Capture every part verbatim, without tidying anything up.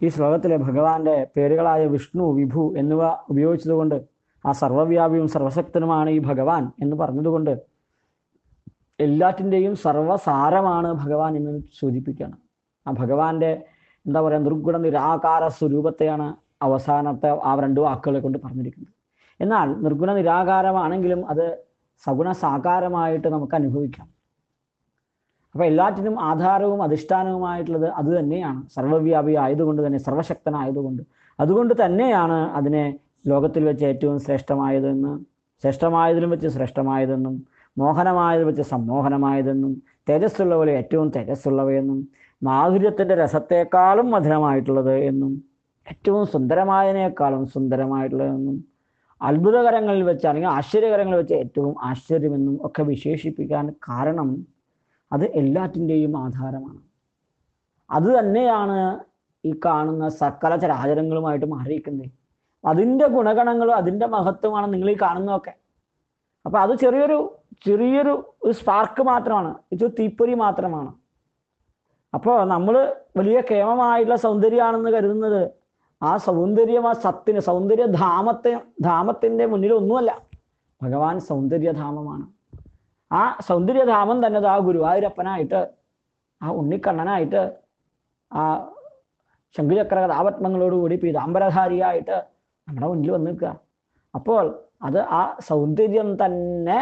ഈ ശ്ലോകത്തിലെ ഭഗവാന്റെ പേരുകളായ വിഷ്ണു, വിഭു എന്നിവ ഉപയോഗിച്ചതുകൊണ്ട് ആ സർവ്വവ്യാപിയും സർവശക്തനുമാണ് ഈ ഭഗവാൻ എന്ന് പറഞ്ഞതുകൊണ്ട് എല്ലാറ്റിൻ്റെയും സർവസാരമാണ് ഭഗവാൻ എന്ന് സൂചിപ്പിക്കുകയാണ്. ആ ഭഗവാന്റെ എന്താ പറയുക, നിർഗുണ നിരാകാര സ്വരൂപത്തെയാണ് അവസാനത്തെ ആ രണ്ട് വാക്കുകളെ കൊണ്ട് പറഞ്ഞിരിക്കുന്നത്. എന്നാൽ നിർഗുണ നിരാകാരമാണെങ്കിലും അത് സഗുണ സാകാരമായിട്ട് നമുക്ക് അനുഭവിക്കാം. അപ്പൊ എല്ലാറ്റിനും ആധാരവും അധിഷ്ഠാനവുമായിട്ടുള്ളത് അത് തന്നെയാണ്. സർവ്വവ്യാപി ആയതുകൊണ്ട് തന്നെ, സർവശക്തനായതുകൊണ്ട്, അതുകൊണ്ട് തന്നെയാണ് അതിനെ ലോകത്തിൽ വെച്ച് ഏറ്റവും ശ്രേഷ്ഠമായതെന്ന്, ശ്രേഷ്ഠമായതിലും വെച്ച് ശ്രേഷ്ഠമായതെന്നും, മോഹനമായതിൽ വെച്ച് സമ്മോഹനമായതെന്നും, തേജസ്സുള്ള പോലെ ഏറ്റവും തേജസ്സുള്ളവയെന്നും, മാധുര്യത്തിന്റെ രസത്തെക്കാളും മധുരമായിട്ടുള്ളത് എന്നും, ഏറ്റവും സുന്ദരമായതിനേക്കാളും സുന്ദരമായിട്ടുള്ളതെന്നും, അത്ഭുതകരങ്ങളിൽ വെച്ച് അല്ലെങ്കിൽ ആശ്ചര്യകരങ്ങളിൽ വെച്ച് ഏറ്റവും ആശ്ചര്യമെന്നും ഒക്കെ വിശേഷിപ്പിക്കാൻ കാരണം അത് എല്ലാറ്റിൻ്റെയും ആധാരമാണ്. അത് തന്നെയാണ് ഈ കാണുന്ന സകല ചരാചരങ്ങളുമായിട്ട് മാറിയിരിക്കുന്നത്. അതിൻ്റെ ഗുണഗണങ്ങളും അതിൻ്റെ മഹത്വമാണ് നിങ്ങൾ ഈ കാണുന്നതൊക്കെ. അപ്പൊ അത് ചെറിയൊരു ചെറിയൊരു ഒരു സ്പാർക്ക് മാത്രമാണ്, ഇത് തീപ്പൊരി മാത്രമാണ്. അപ്പോൾ നമ്മൾ വലിയ കേമമായിട്ടുള്ള സൗന്ദര്യമാണെന്ന് കരുതുന്നത് ആ സൗന്ദര്യം ആ സത്തിന് സൗന്ദര്യധാമത്തെ ധാമത്തിൻ്റെ മുന്നിൽ ഒന്നുമല്ല. ഭഗവാൻ സൗന്ദര്യധാമമാണ്. ആ സൗന്ദര്യധാമം തന്നെ ആ ഗുരുവായൂരപ്പനായിട്ട്, ആ ഉണ്ണിക്കണ്ണനായിട്ട്, ആ ശംഖുചക്ര കഥാപത്മങ്ങളോടുകൂടി പീതാംബരധാരിയായിട്ട് നമ്മുടെ മുന്നിൽ വന്ന് നിൽക്കുക. അപ്പോൾ അത് ആ സൗന്ദര്യം തന്നെ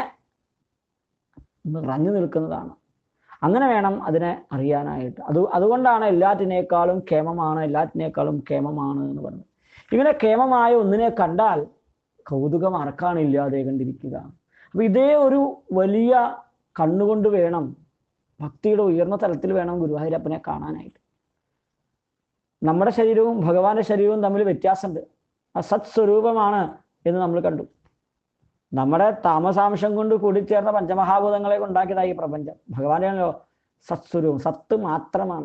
നിറഞ്ഞു നിൽക്കുന്നതാണ്. അങ്ങനെ വേണം അതിനെ അറിയാനായിട്ട്. അത് അതുകൊണ്ടാണ് എല്ലാറ്റിനേക്കാളും കേമമാണ്, എല്ലാറ്റിനേക്കാളും കേമമാണ് എന്ന് പറഞ്ഞത്. ഇങ്ങനെ കേമമായ ഒന്നിനെ കണ്ടാൽ കൗതുകം ആർക്കാണ് ഇല്ലാതെ കണ്ടിരിക്കുക. അപ്പൊ ഇതേ ഒരു വലിയ കണ്ണുകൊണ്ട് വേണം, ഭക്തിയുടെ ഉയർന്ന തലത്തിൽ വേണം ഗുരുവായൂരപ്പനെ കാണാനായിട്ട്. നമ്മുടെ ശരീരവും ഭഗവാന്റെ ശരീരവും തമ്മിൽ വ്യത്യാസമുണ്ട്. ആ സത് സ്വരൂപമാണ് എന്ന് നമ്മൾ കണ്ടു. നമ്മുടെ താമസാംശം കൊണ്ട് കൂടിച്ചേർന്ന പഞ്ചമഹാഭൂതങ്ങളെ ഉണ്ടാക്കിയതായി ഈ പ്രപഞ്ചം. ഭഗവാനാണല്ലോ സത്സ്വരൂപം, സത്ത് മാത്രമാണ്.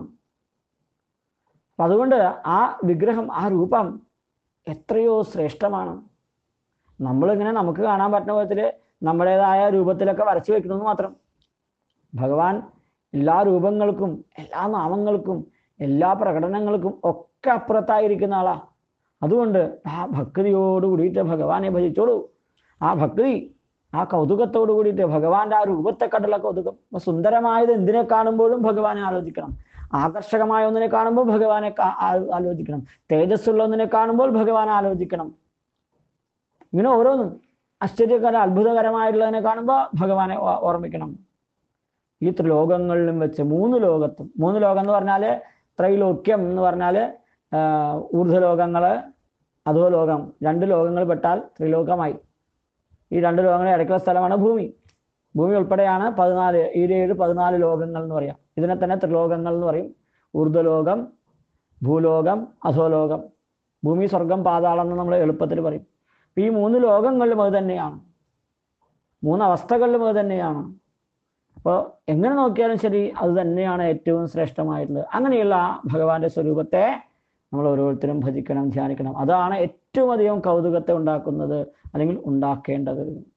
അപ്പൊ അതുകൊണ്ട് ആ വിഗ്രഹം, ആ രൂപം എത്രയോ ശ്രേഷ്ഠമാണ്. നമ്മളിങ്ങനെ നമുക്ക് കാണാൻ പറ്റുന്ന വിധത്തിൽ നമ്മുടേതായ രൂപത്തിലൊക്കെ വരച്ചു വെക്കണമെന്ന് മാത്രം. ഭഗവാൻ എല്ലാ രൂപങ്ങൾക്കും എല്ലാ നാമങ്ങൾക്കും എല്ലാ പ്രകടനങ്ങൾക്കും ഒക്കെ അപ്പുറത്തായിരിക്കുന്ന ആളാ. അതുകൊണ്ട് ആ ഭക്തിയോട് കൂടിയിട്ട് ഭഗവാനെ ഭജിച്ചോളൂ. ആ ഭക്തി, ആ കൗതുകത്തോട് കൂടിയിട്ട് ഭഗവാന്റെ ആ രൂപത്തെ കണ്ടുള്ള കൗതുകം. സുന്ദരമായത് എന്തിനെ കാണുമ്പോഴും ഭഗവാനെ ആലോചിക്കണം. ആകർഷകമായ ഒന്നിനെ കാണുമ്പോൾ ഭഗവാനെ ആലോചിക്കണം. തേജസ്സുള്ള ഒന്നിനെ കാണുമ്പോൾ ഭഗവാനെ ആലോചിക്കണം. ഇങ്ങനെ ഓരോന്നും ആശ്ചര്യകര അത്ഭുതകരമായിട്ടുള്ളതിനെ കാണുമ്പോൾ ഭഗവാനെ ഓർമ്മിക്കണം. ഈ ത്രിലോകങ്ങളിലും വെച്ച് മൂന്ന് ലോകത്തും, മൂന്ന് ലോകം എന്ന് പറഞ്ഞാല് ത്രൈലോക്യം എന്ന് പറഞ്ഞാല് ഊർധ്വലോകങ്ങള്, അധോലോകം, രണ്ട് ലോകങ്ങൾ പെട്ടാൽ ത്രിലോകമായി. ഈ രണ്ട് ലോകങ്ങളെ ഇടയ്ക്കുള്ള സ്ഥലമാണ് ഭൂമി. ഭൂമി ഉൾപ്പെടെയാണ് പതിനാല് ഈ ഏഴ് പതിനാല് ലോകങ്ങൾ എന്ന് പറയാം. ഇതിനെ തന്നെ ത്രിലോകങ്ങൾ എന്ന് പറയും. ഊർധ്വലോകം, ഭൂലോകം, അധോലോകം. ഭൂമി, സ്വർഗം, പാതാളം എന്ന് നമ്മൾ എളുപ്പത്തിൽ പറയും. ഈ മൂന്ന് ലോകങ്ങളിലും അത് തന്നെയാണ്, മൂന്ന് അവസ്ഥകളിലും അത് തന്നെയാണ്. അപ്പോൾ എങ്ങനെ നോക്കിയാലും ശരി അത് തന്നെയാണ് ഏറ്റവും ശ്രേഷ്ഠമായിട്ടുള്ളത്. അങ്ങനെയുള്ള ഭഗവാന്റെ സ്വരൂപത്തെ നമ്മൾ ഓരോരുത്തരും ഭജിക്കണം, ധ്യാനിക്കണം. അതാണ് ഏറ്റവും അധികം കൗതുകത്തെ ഉണ്ടാക്കുന്നത് അല്ലെങ്കിൽ ഉണ്ടാക്കേണ്ടത്.